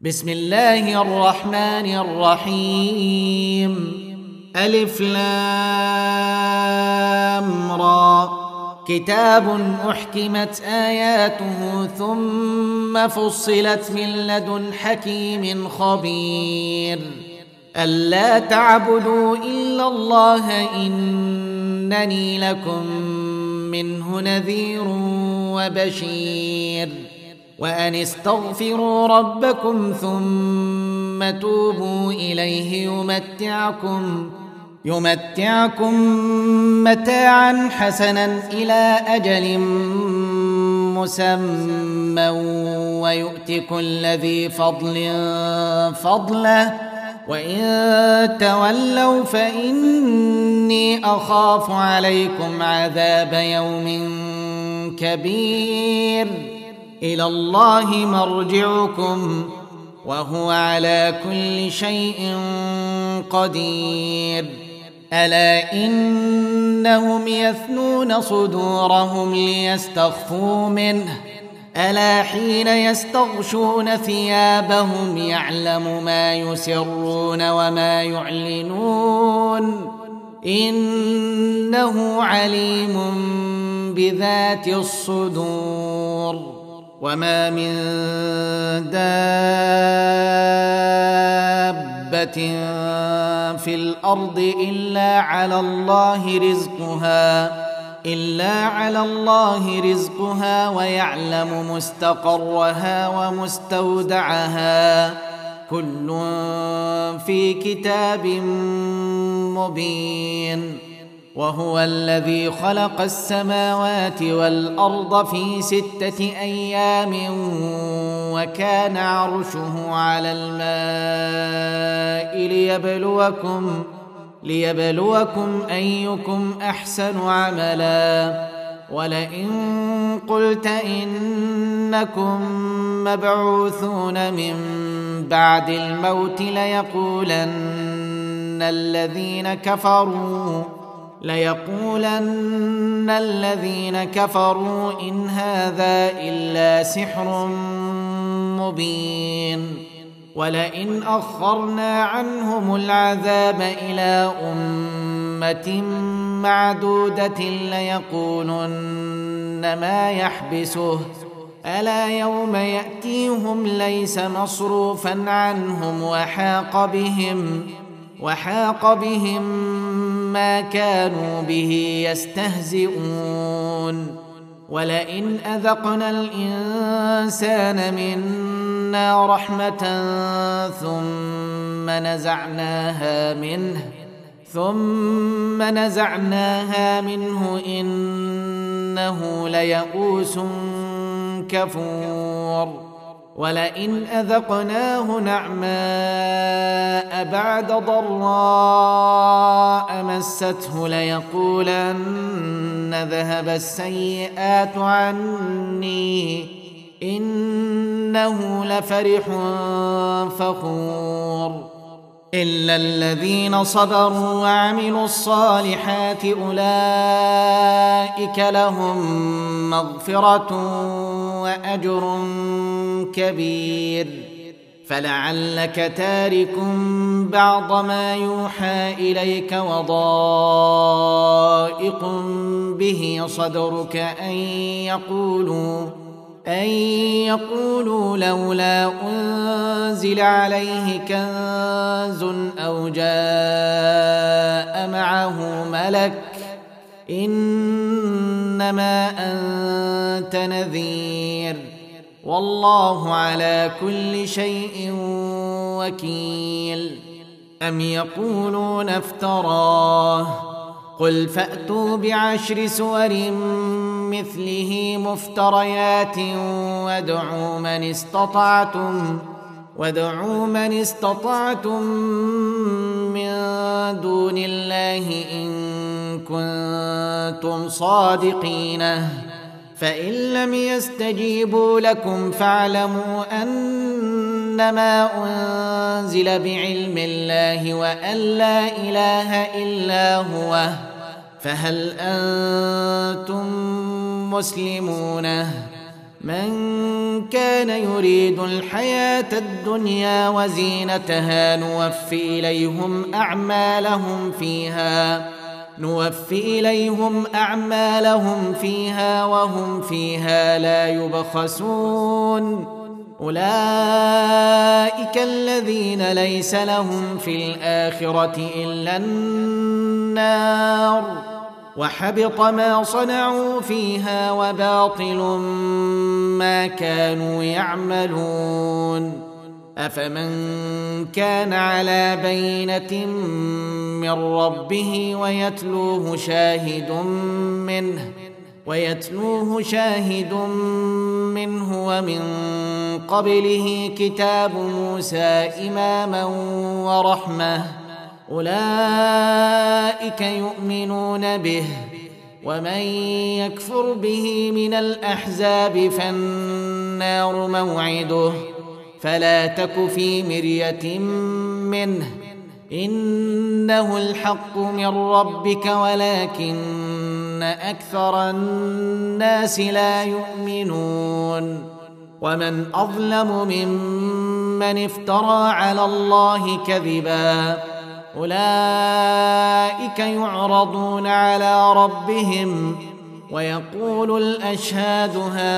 بسم الله الرحمن الرحيم. ألف لام را. كتاب أحكمت آياته ثم فصلت من لدن حكيم خبير. ألا تعبدوا إلا الله إنني لكم منه نذير وبشير. وأن استغفروا ربكم ثم توبوا إليه يمتعكم متاعا حسنا إلى أجل مسمى ويؤت كل ذي فضل فضله وإن تولوا فإني أخاف عليكم عذاب يوم كبير. إلى الله مرجعكم وهو على كل شيء قدير. ألا إنهم يثنون صدورهم ليستخفوا منه ألا حين يستغشون ثيابهم يعلم ما يسرون وما يعلنون إنه عليم بذات الصدور. وما من دابة في الأرض إلا على الله رزقها ويعلم مستقرها ومستودعها كل في كتاب مبين. وهو الذي خلق السماوات والأرض في 6 أيام وكان عرشه على الماء ليبلوكم أيكم أحسن عملا. ولئن قلت إنكم مبعوثون من بعد الموت ليقولن الذين كفروا إن هذا إلا سحر مبين. ولئن أخرنا عنهم العذاب إلى أمة معدودة ليقولن ما يحبسه ألا يوم يأتيهم ليس مصروفا عنهم وحاق بهم ما كانوا به يستهزئون. ولئن أذقنا الإنسان منا رحمة ثم نزعناها منه إنه ليئوس كفور. ولئن أذقناه نعماء بعد ضراء مسته ليقولن ذهب السيئات عني إنه لفرح فخور. إلا الذين صبروا وعملوا الصالحات أولئك لهم مغفرة وأجر كبير. فلعلك تارك بعض ما يوحى إليك وضائق به صدرك أن يقولوا لولا أنزل عليه كنز أو جاء معه ملك إنما أنت نذير والله على كل شيء وكيل. أم يقولون افتراه قل فأتوا ب10 سور مثله مفتريات وادعوا من استطعتم من دون الله إن كنتم صادقين. فإن لم يستجيبوا لكم فاعلموا أنما أنزل بعلم الله وأن لا إله إلا هو فهل أنتم مسلمون؟ من كان يريد الحياة الدنيا وزينتها نوفي إليهم أعمالهم فيها وهم فيها لا يبخسون أولئك الذين ليس لهم في الآخرة إلا النار وحبط ما صنعوا فيها وباطل ما كانوا يعملون أفمن كان على بينة من ربه ويتلوه شاهد منه ومن قبله كتاب موسى إماما ورحمة أولئك يؤمنون به ومن يكفر به من الأحزاب فالنار موعده فلا تك في مرية منه إنه الحق من ربك ولكن أكثر الناس لا يؤمنون ومن أظلم ممن افترى على الله كذبا أولئك يعرضون على ربهم ويقول الأشهاد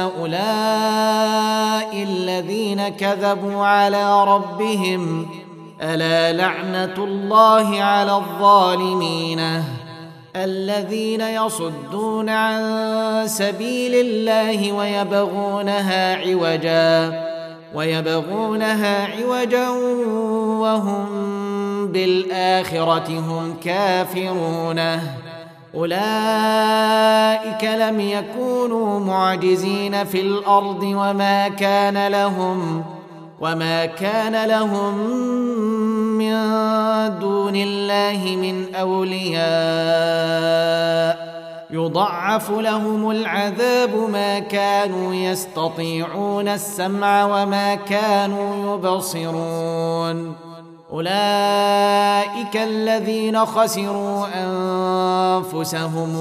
هؤلاء الذين كذبوا على ربهم ألا لعنة الله على الظالمين الذين يصدون عن سبيل الله ويبغونها عوجا وهم بالآخرة هم كافرون أولئك لم يكونوا معجزين في الأرض وما كان لهم من دون الله من أولياء يضعف لهم العذاب ما كانوا يستطيعون السمع وما كانوا يبصرون أولئك الذين خسروا أنفسهم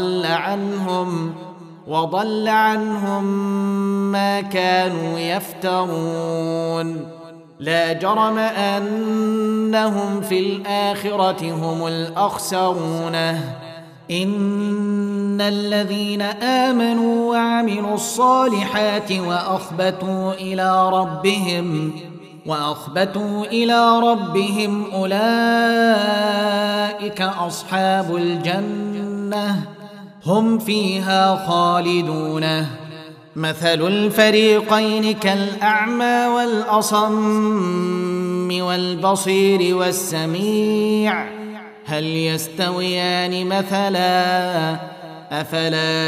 وضل عنهم ما كانوا يفترون لا جرم أنهم في الآخرة هم الأخسرون إن الذين آمنوا وعملوا الصالحات وأخبتوا إلى ربهم أولئك أصحاب الجنة هم فيها خالدون مثل الفريقين كالأعمى والأصم والبصير والسميع هل يستويان مثلا أفلا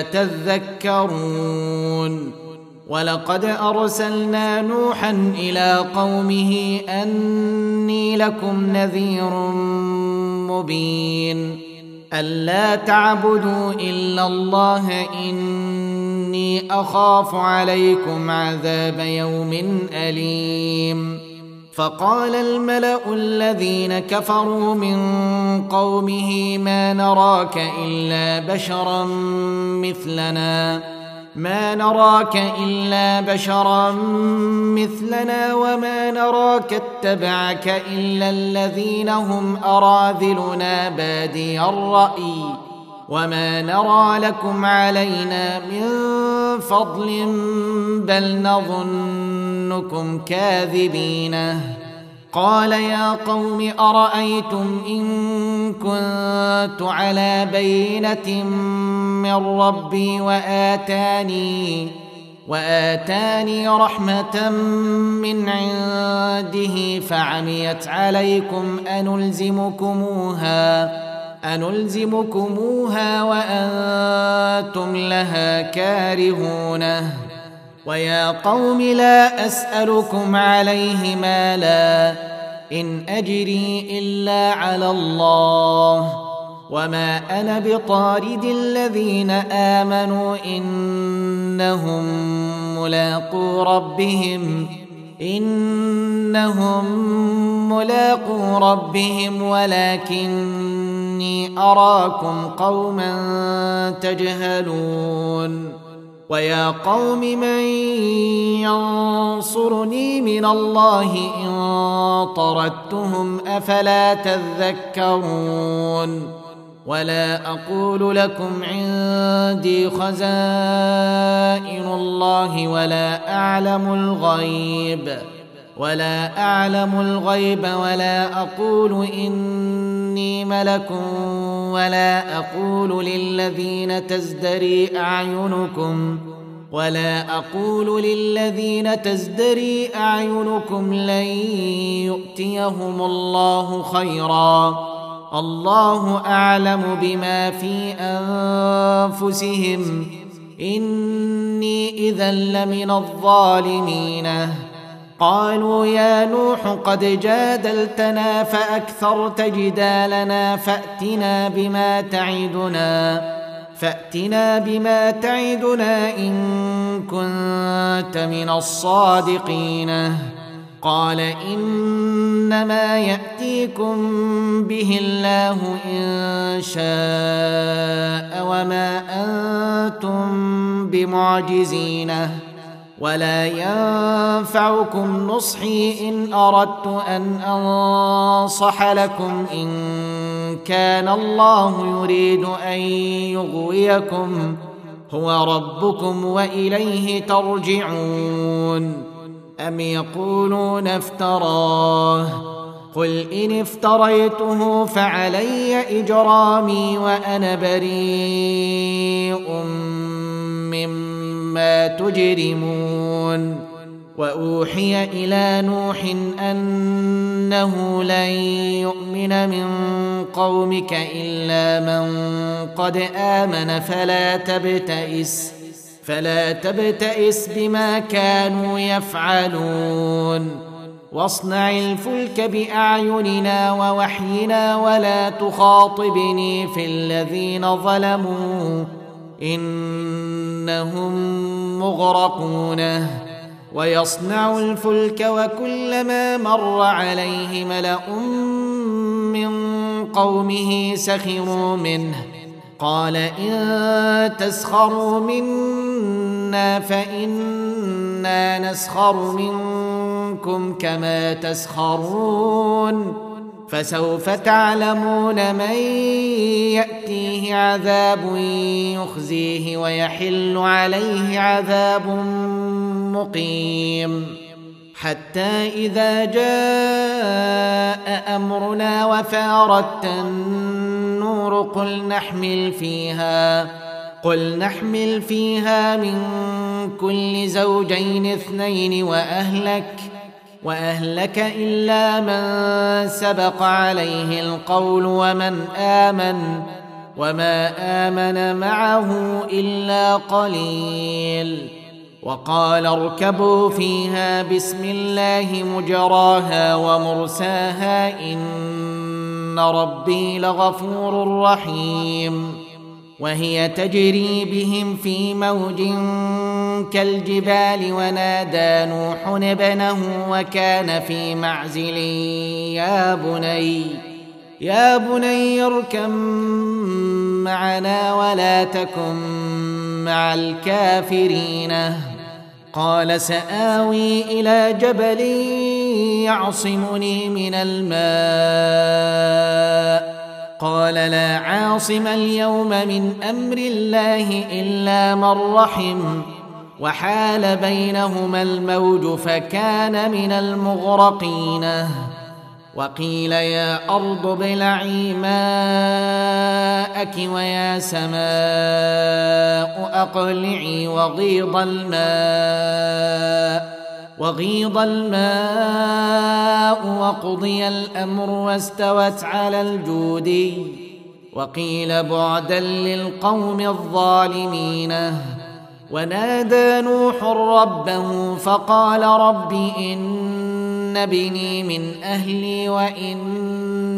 تذكرون ولقد أرسلنا نوحا إلى قومه أني لكم نذير مبين ألا تعبدوا إلا الله إني أخاف عليكم عذاب يوم أليم فقال الملأ الذين كفروا من قومه ما نراك إلا بشرا مثلنا وما نراك اتبعك إلا الذين هم أراذلنا بادي الرأي وما نرى لكم علينا من فضل بل نظنكم كاذبين قال يا قوم أرأيتم إن كنت على بينة من ربي وآتاني رحمة من عنده فعميت عليكم أنلزمكموها وأنتم لها كارهون ويا قوم لا أسألكم عليه مالا إن أجري إلا على الله وما أنا بطارد الذين آمنوا إنهم ملاقو ربهم ولكني أراكم قوما تجهلون ويا قوم من ينصرني من الله إن طردتهم أفلا تذكرون ولا أقول لكم عندي خزائن الله ولا أعلم الغيب ولا أقول إني ملك ولا أقول للذين تزدري أعينكم لن يؤتيهم الله خيرا الله أعلم بما في أنفسهم إني إذا لمن الظالمين قالوا يا نوح قد جادلتنا فأكثرت جدالنا فأتنا بما تعدنا إن كنت من الصادقين قال إنما يأتيكم به الله إن شاء وما أنتم بمعجزين ولا ينفعكم نصحي إن أردت أن أنصح لكم إن كان الله يريد أن يغويكم هو ربكم وإليه ترجعون أم يقولون افتراه قل إن افتريته فعلي إجرامي وأنا بريء مما تجرمون وأوحي إلى نوح أنه لن يؤمن من قومك إلا من قد آمن فلا تبتئس بما كانوا يفعلون واصنع الفلك بأعيننا ووحينا ولا تخاطبني في الذين ظلموا إنهم مغرقون ويصنع الفلك وكلما مر عليه ملأ من قومه سخروا منه قال إن تسخروا منا فإنا نسخر منكم كما تسخرون فسوف تعلمون من يأتيه عذاب يخزيه ويحل عليه عذاب مقيم حتى إذا جاء أمرنا وفارت النور قل نحمل فيها من كل زوجين اثنين وأهلك إلا من سبق عليه القول وما آمن معه إلا قليل وقال اركبوا فيها بسم الله مجراها ومرساها إن ربي لغفور رحيم وهي تجري بهم في موج كالجبال ونادى نوح ابنه وكان في معزل يا بني اركب معنا ولا تكن مع الكافرين قال سآوي إلى جبل يعصمني من الماء قال لا عاصم اليوم من أمر الله إلا من رحم وحال بينهما الموج فكان من المغرقين وقيل يا أرض ابلعي ماءك ويا سماء أقلعي وغيض الماء وقضي الأمر واستوت على الجودي وقيل بعدا للقوم الظالمين ونادى نوح ربه فقال رب إن ابني من أهلي وإن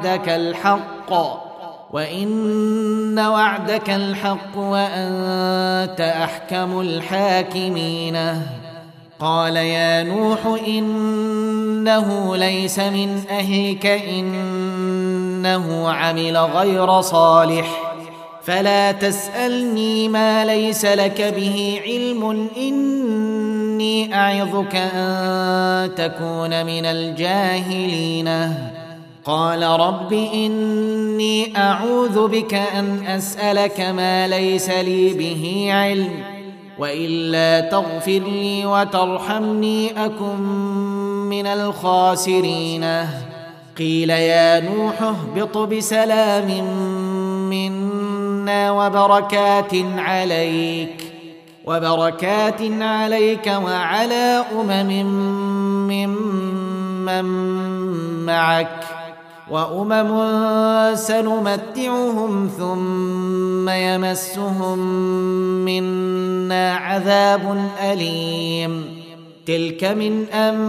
وعدك الحق وأنت أحكم الحاكمين قال يا نوح إنه ليس من أهلك إنه عمل غير صالح فلا تسألني ما ليس لك به علم، إني أعظك أن تكون من الجاهلين. قال رب إني أعوذ بك أن أسألك ما ليس لي به علم، وإلا تغفر لي وترحمني أكن من الخاسرين. قيل يا نوح اهبط بسلام منا وبركات عليك وعلى ممن معك، سنمتعهم ثم يمسهم منا عذاب أليم. تلك من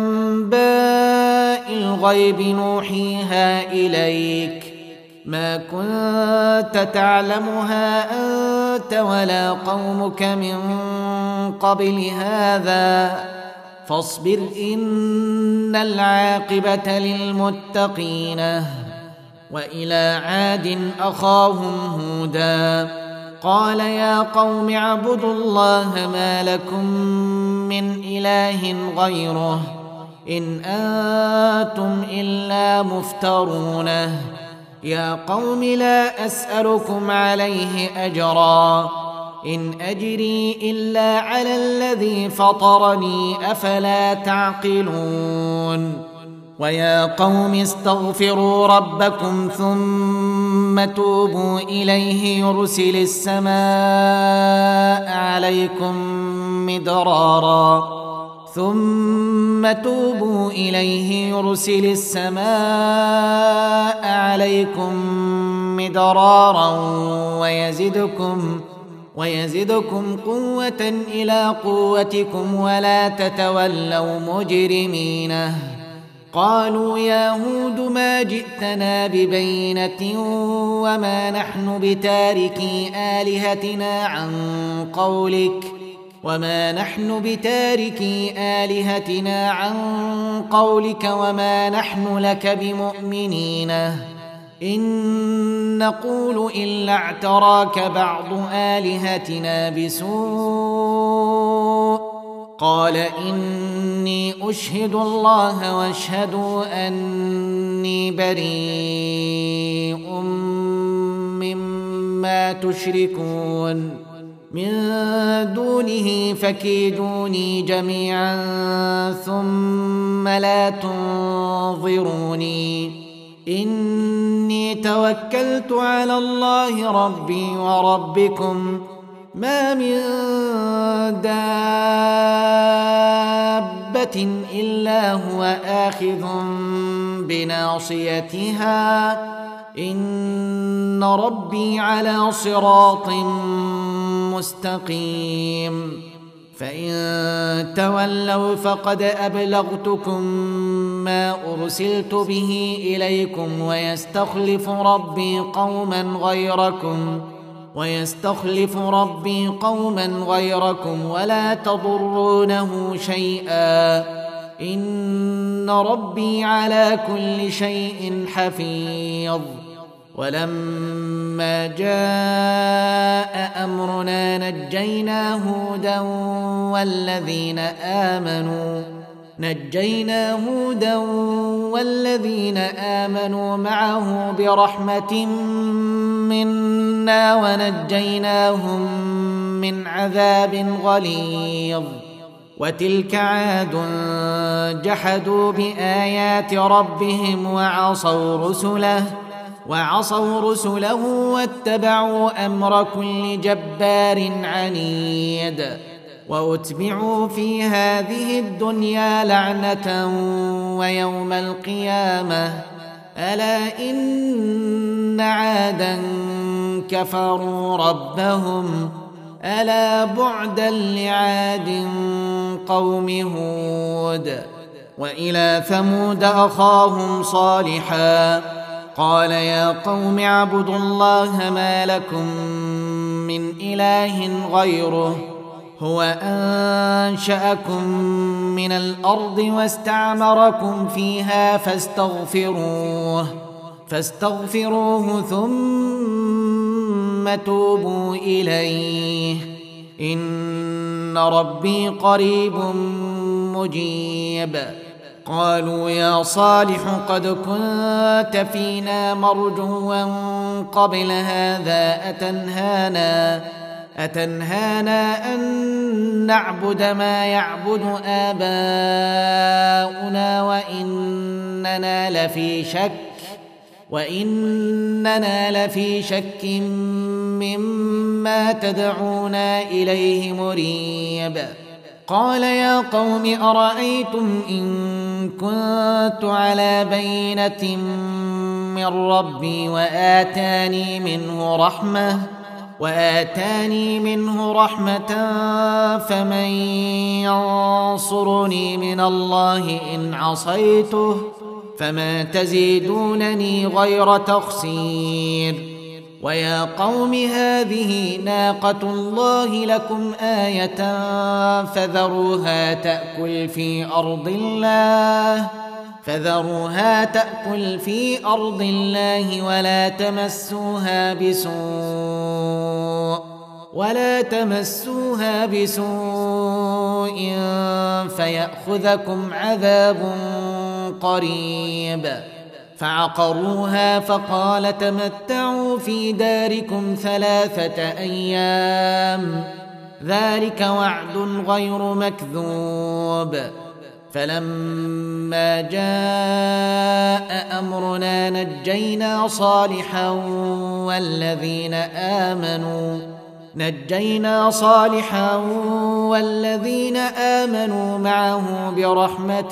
أنباء الغيب نوحيها إليك، ما كنت تعلمها أنت ولا قومك من قبل هذا، فاصبر إن العاقبة للمتقين. وإلى عاد أخاهم هودا قال يا قوم اعبدوا الله ما لكم من إله غيره إن أنتم إلا مفترون. يا قوم لا أسألكم عليه أجرا، إن أجري إلا على الذي فطرني، أفلا تعقلون. ويا قوم استغفروا ربكم ثم توبوا إليه يرسل السماء عليكم مدرارا ويزدكم قوة إلى قوتكم ولا تتولوا مجرمين. قالوا يا هود ما جئتنا ببينة وما نحن بتاركي آلهتنا عن قولك وما نحن لك بمؤمنين، إن نقول إلا اعتراك بعض آلهتنا بسوء. قال إني أشهد الله واشهدوا أني بريء مما تشركون من دونه، فكيدوني جميعا ثم لا تنظروني. إني توكلت على الله ربي وربكم، ما من دابة إلا هو آخذ بناصيتها، إن ربي على صراط مستقيم. فإن تولوا فقد أبلغتكم ما أرسلت به إليكم، ويستخلف ربي قوما غيركم ولا تضرونه شيئا، إن ربي على كل شيء حفيظ. ولما جاء أمرنا نجينا هودا والذين آمنوا معه برحمة منا ونجيناهم من عذاب غليظ. وتلك عاد جحدوا بآيات ربهم وعصوا رسله واتبعوا أمر كل جبار عنيد، وأتبعوا في هذه الدنيا لعنة ويوم القيامة. ألا إن عادا كفروا ربهم، ألا بعدا لعاد قوم هود. وإلى ثمود أخاهم صالحا قال يا قوم اعبدوا الله ما لكم من إله غيره، هو أنشأكم من الأرض واستعمركم فيها فاستغفروه ثم ثم توبوا إليه إن ربي قريب مجيب. قالوا يا صالح قد كنت فينا مرجوا قبل هذا أتنهانا أن نعبد ما يعبد آباؤنا وإننا لفي شك مما تدعونا إليه مريب. قال يا قوم أرأيتم إن كنت على بينة من ربي وآتاني منه رحمة فمن ينصرني من الله إن عصيته فما تزيدونني غير تخسير. ويا قوم هذه ناقة الله لكم آية فذروها تأكل في أرض الله ولا تمسوها بسوء فيأخذكم عذاب قريب. فعقروها فقال تمتعوا في داركم 3 أيام ذلك وعد غير مكذوب. فلما جاء أمرنا نجينا صالحا والذين آمنوا معه برحمة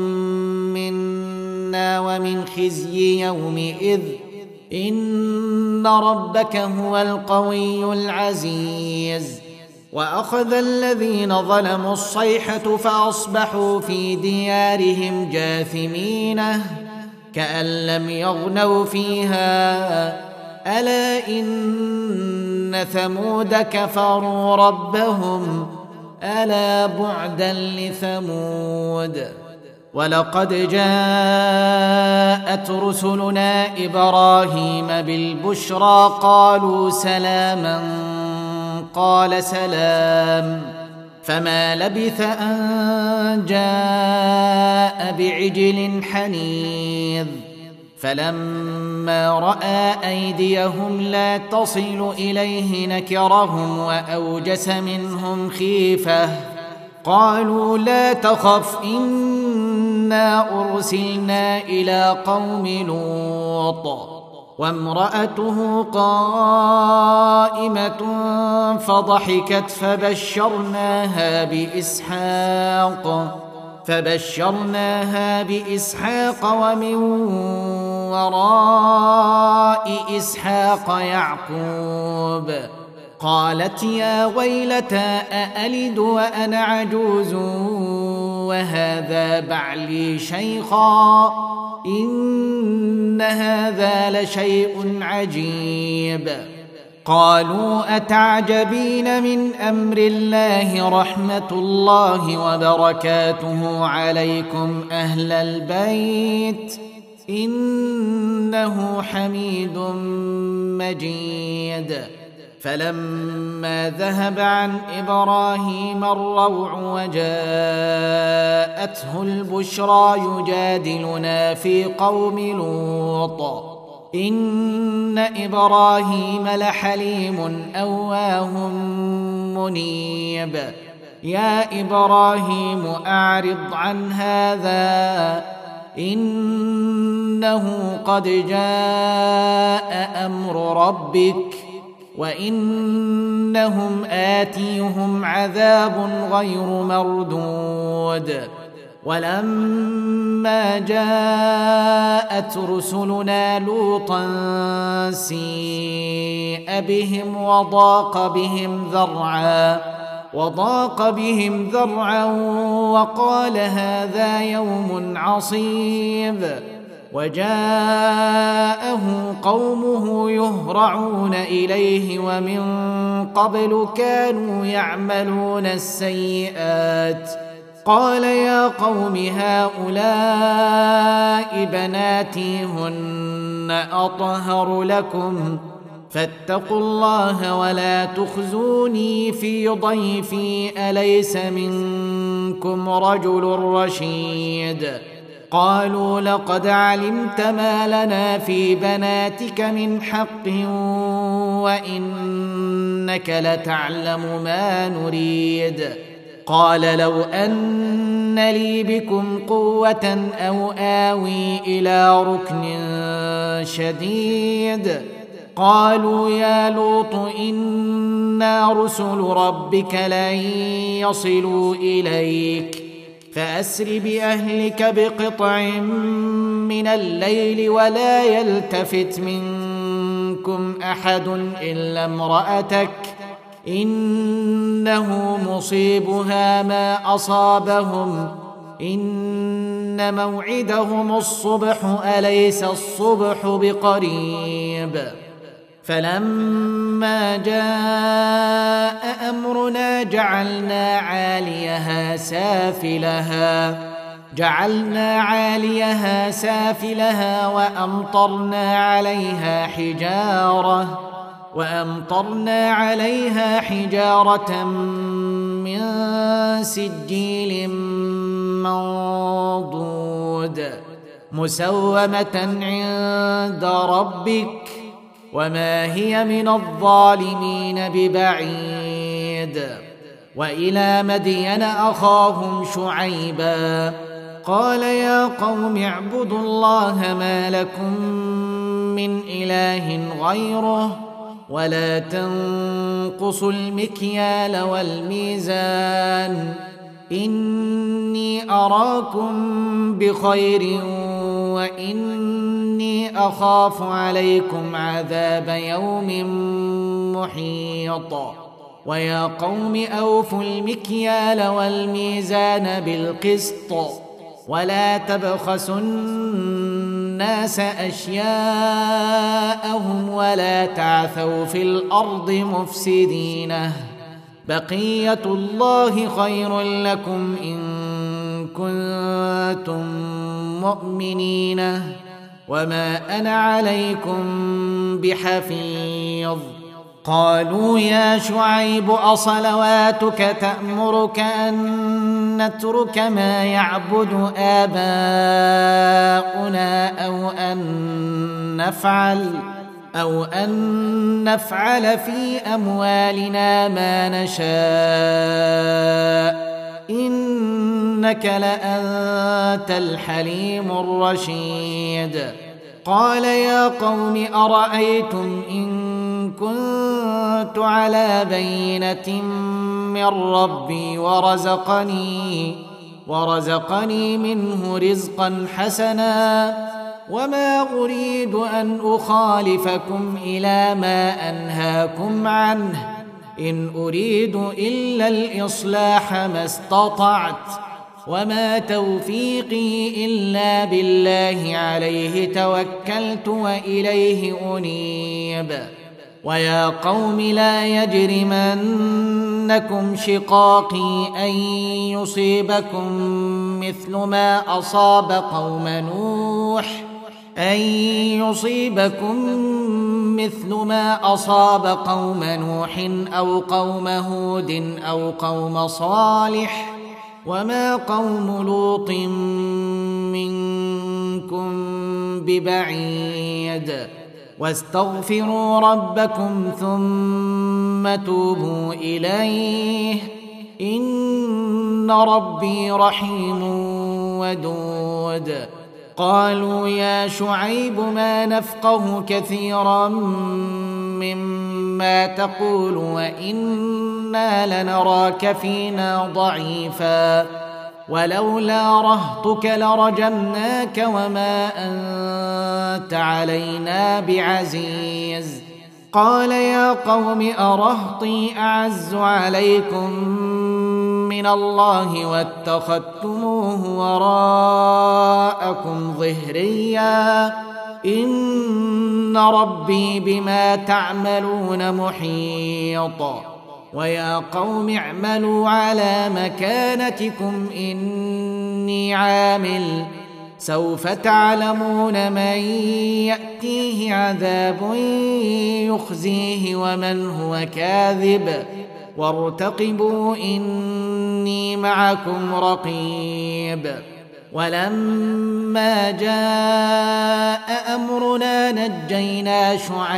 منا ومن خزي يومئذ إن ربك هو القوي العزيز. وأخذ الذين ظلموا الصيحة فأصبحوا في ديارهم جاثمين كأن لم يغنوا فيها ألا إن ثمود كفروا ربهم ألا بعدا لثمود. ولقد جاءت رسلنا إبراهيم بالبشرى قالوا سلاما قال سلام فما لبث أن جاء بعجل حنيذ. فلما رأى أيديهم لا تصل إليه نكرهم وأوجس منهم خيفة قالوا لا تخف إنا أرسلنا إلى قوم لوط وامرأته قائمة فضحكت فبشرناها بإسحاق ومن وراء إسحاق يعقوب. قالت يا ويلتى أألد وأنا عجوز وهذا بعلي شيخا إن هذا لشيء عجيب. قالوا أتعجبين من أمر الله رحمة الله وبركاته عليكم أهل البيت إنه حميد مجيد. فلما ذهب عن إبراهيم الروع وجاءته البشرى يجادلنا في قوم لوط إن إبراهيم لحليم أواه منيب. يا إبراهيم أعرض عن هذا إنه قد جاء أمر ربك وإنهم آتيهم عذاب غير مردود. ولما جاءت رسلنا لوطا سيء بهم وضاق بهم ذرعا وقال هذا يوم عصيب. وجاءه قومه يهرعون إليه ومن قبل كانوا يعملون السيئات قال يا قوم هؤلاء بناتي هن أطهر لكم فاتقوا الله ولا تخزوني في ضيفي أليس منكم رجل رشيد قالوا لقد علمت ما لنا في بناتك من حق وإنك لتعلم ما نريد قال لو أن لي بكم قوة أو آوي إلى ركن شديد قالوا يا لوط إنا رسل ربك لن يصلوا إليك فأسر بأهلك بقطع من الليل ولا يلتفت منكم أحد إلا امرأتك إنه مصيبها ما أصابهم إن موعدهم الصبح أليس الصبح بقريب فلما جاء أمرنا جعلنا عاليها سافلها وأمطرنا عليها حجارة من سجيل منضود مسومة عند ربك وما هي من الظالمين ببعيد وإلى مدين أخاهم شعيبا قال يا قوم اعبدوا الله ما لكم من إله غيره ولا تنقصوا المكيال والميزان إني أراكم بخير وإني أخاف عليكم عذاب يوم محيط ويا قوم أوفوا المكيال والميزان بالقسط ولا تبخسوا الناس أشياءهم ولا تعثوا في الأرض مفسدين بقية الله خير لكم إن كنتم مؤمنين وما أنا عليكم بحفيظ قالوا يا شعيب أصلواتك تأمرك أن نترك ما يعبد آباؤنا أو أن نفعل في أموالنا ما نشاء إنك لأنت الحليم الرشيد قال يا قوم أرأيتم إن كنت على بينة من ربي ورزقني منه رزقا حسنا وما أريد أن أخالفكم إلى ما أنهاكم عنه إن أريد إلا الإصلاح ما استطعت وما توفيقي إلا بالله عليه توكلت وإليه أنيب ويا قوم لا يجرمنكم شقاقي أن يصيبكم مثل ما أصاب قوم نوح أو قوم هود أو قوم صالح وما قوم لوط منكم ببعيد واستغفروا ربكم ثم توبوا إليه إن ربي رحيم ودود قالوا يا شعيب ما نفقه كثيرا مما تقول وإنا لنراك فينا ضعيفا ولولا رهطك لرجمناك وما أنت علينا بعزيز قال يا قوم أرهطي أعز عليكم من الله واتخذتموه وراءكم ظهريا إن ربي بما تعملون محيط ويا قوم اعملوا على مكانتكم إني عامل سوف تعلمون من يأتيه عذاب يخزيه ومن هو كاذب وارتقبوا إني معكم رقيب. ولما جاء أمرنا نجينا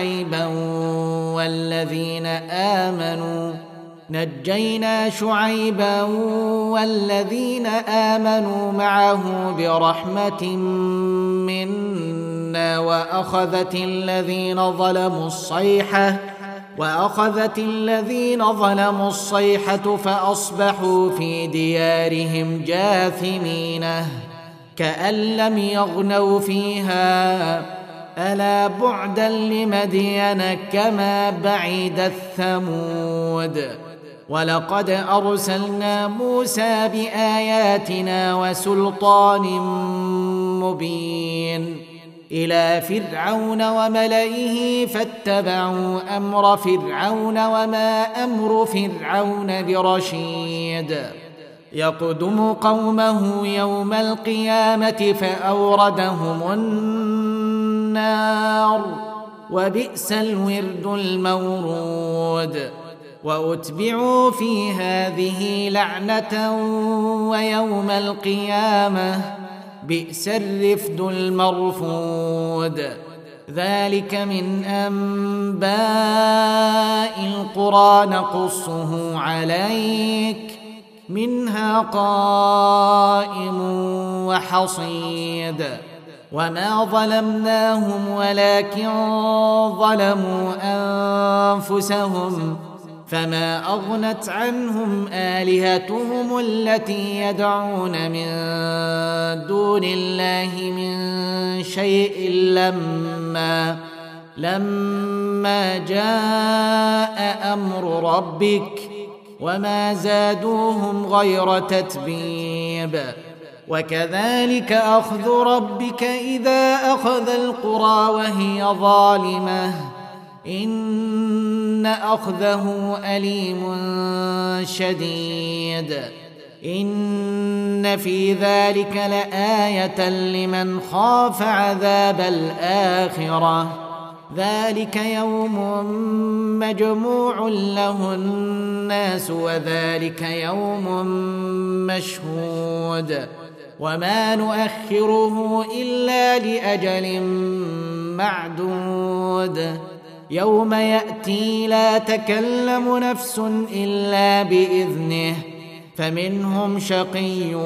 شعيبا والذين آمنوا معه برحمة منا وأخذت الذين ظلموا الصيحة فأصبحوا في ديارهم جاثمين كأن لم يغنوا فيها ألا بعدا لمدين كما بعد الثمود. ولقد أرسلنا موسى بآياتنا وسلطان مبين إلى فرعون وملئه فاتبعوا أمر فرعون وما أمر فرعون برشيد. يقدم قومه يوم القيامة فأوردهم النار وبئس الورد المورود. وأتبعوا في هذه لعنة ويوم القيامة بئس الرفد المرفود. ذلك من أنباء القرى نقصه عليك منها قائم وحصيد. وما ظلمناهم ولكن ظلموا أنفسهم فما أغنت عنهم آلهتهم التي يدعون من دون الله من شيء لما جاء أمر ربك وما زادوهم غير تتبيب. وكذلك أخذ ربك إذا أخذ القرى وهي ظالمة إن أخذه أليم شديد. إن في ذلك لآية لمن خاف عذاب الآخرة ذلك يوم مجموع له الناس وذلك يوم مشهود. وما نؤخره إلا لأجل معدود. يوم يأتي لا تكلم نفس إلا بإذنه فمنهم شقي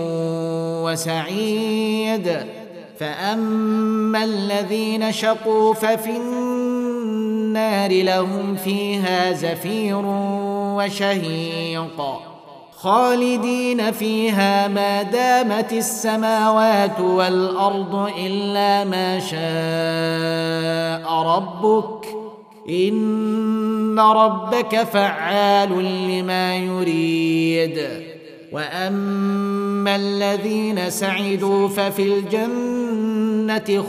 وسعيد. فأما الذين شقوا ففي النار لهم فيها زفير وشهيق خالدين فيها ما دامت السماوات والأرض إلا ما شاء ربك إن ربك فعال لما يريد. وأما الذين سعدوا ففي الجنة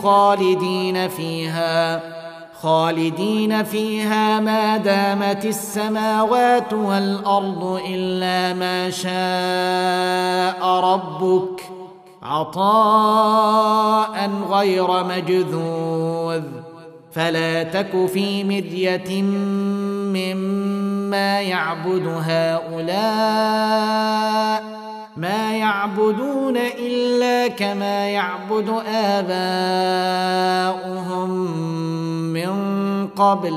خالدين فيها ما دامت السماوات والأرض إلا ما شاء ربك عطاء غير مجذوذ. فلا تك في مرية مما يعبد هؤلاء ما يعبدون إلا كما يعبد آباؤهم من قبل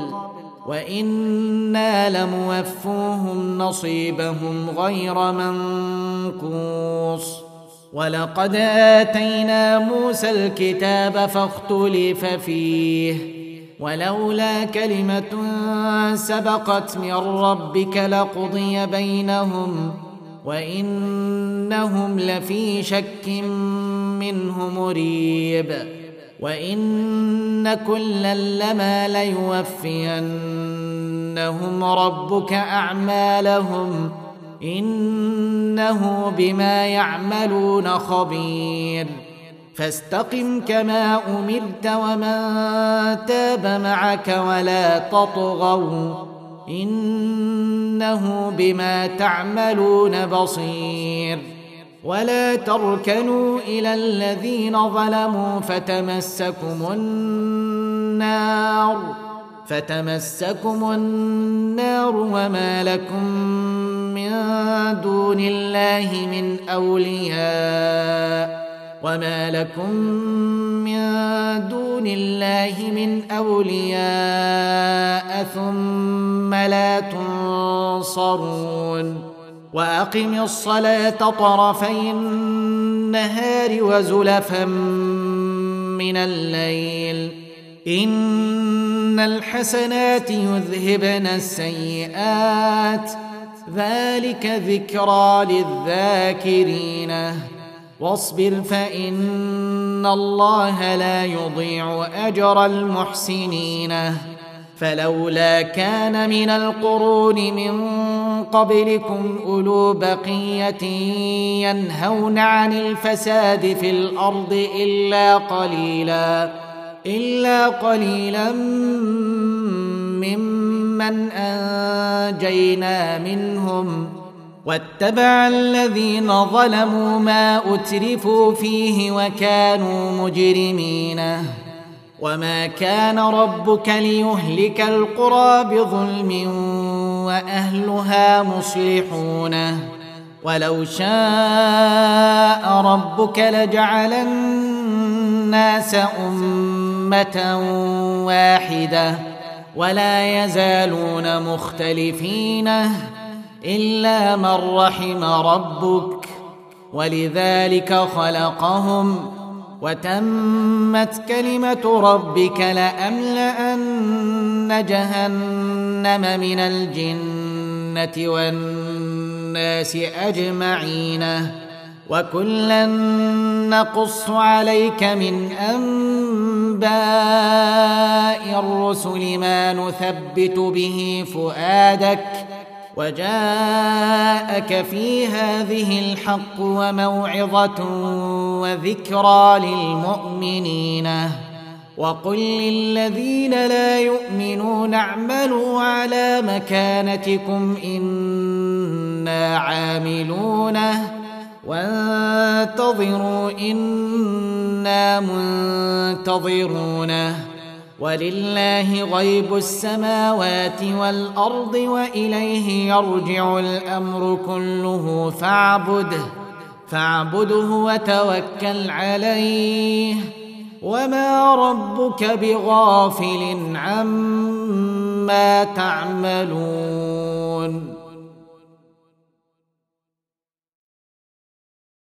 وإنا لموفوهم نصيبهم غير منقوص. ولقد آتينا موسى الكتاب فاختلف فيه ولولا كلمة سبقت من ربك لقضي بينهم وإنهم لفي شك منه مريب. وإن كلا لما ليوفينهم ربك أعمالهم إنه بما يعملون خبير. فاستقم كما أمرت ومن تاب معك ولا تطغوا إنه بما تعملون بصير. ولا تركنوا إلى الذين ظلموا فتمسكم النار وما لكم من دون الله من أولياء ثم لا تنصرون وأقم الصلاة طرفي النهار وزلفا من الليل إن الحسنات يذهبن السيئات ذلك ذكرى للذاكرين واصبر فإن الله لا يضيع أجر المحسنين فلولا كان من القرون من قبلكم أولو بقية ينهون عن الفساد في الأرض إلا قليلا ممن أنجينا منهم واتبع الذين ظلموا ما أترفوا فيه وكانوا مجرمين وما كان ربك ليهلك القرى بظلم وأهلها مصلحون ولو شاء ربك لجعل الناس أمة واحدة ولا يزالون مختلفين إلا من رحم ربك ولذلك خلقهم وتمت كلمة ربك لأملأن جهنم من الجنة والناس أجمعين وكلا نقص عليك من أنباء الرسل ما نثبت به فؤادك وجاءك في هذه الحق وموعظة وذكرى للمؤمنين وقل للذين لا يؤمنون اعملوا على مكانتكم إنا عاملون وانتظروا إنا منتظرون ولله غيب السماوات والأرض وإليه يرجع الأمر كله فاعبده وتوكل عليه وما ربك بغافل عما تعملون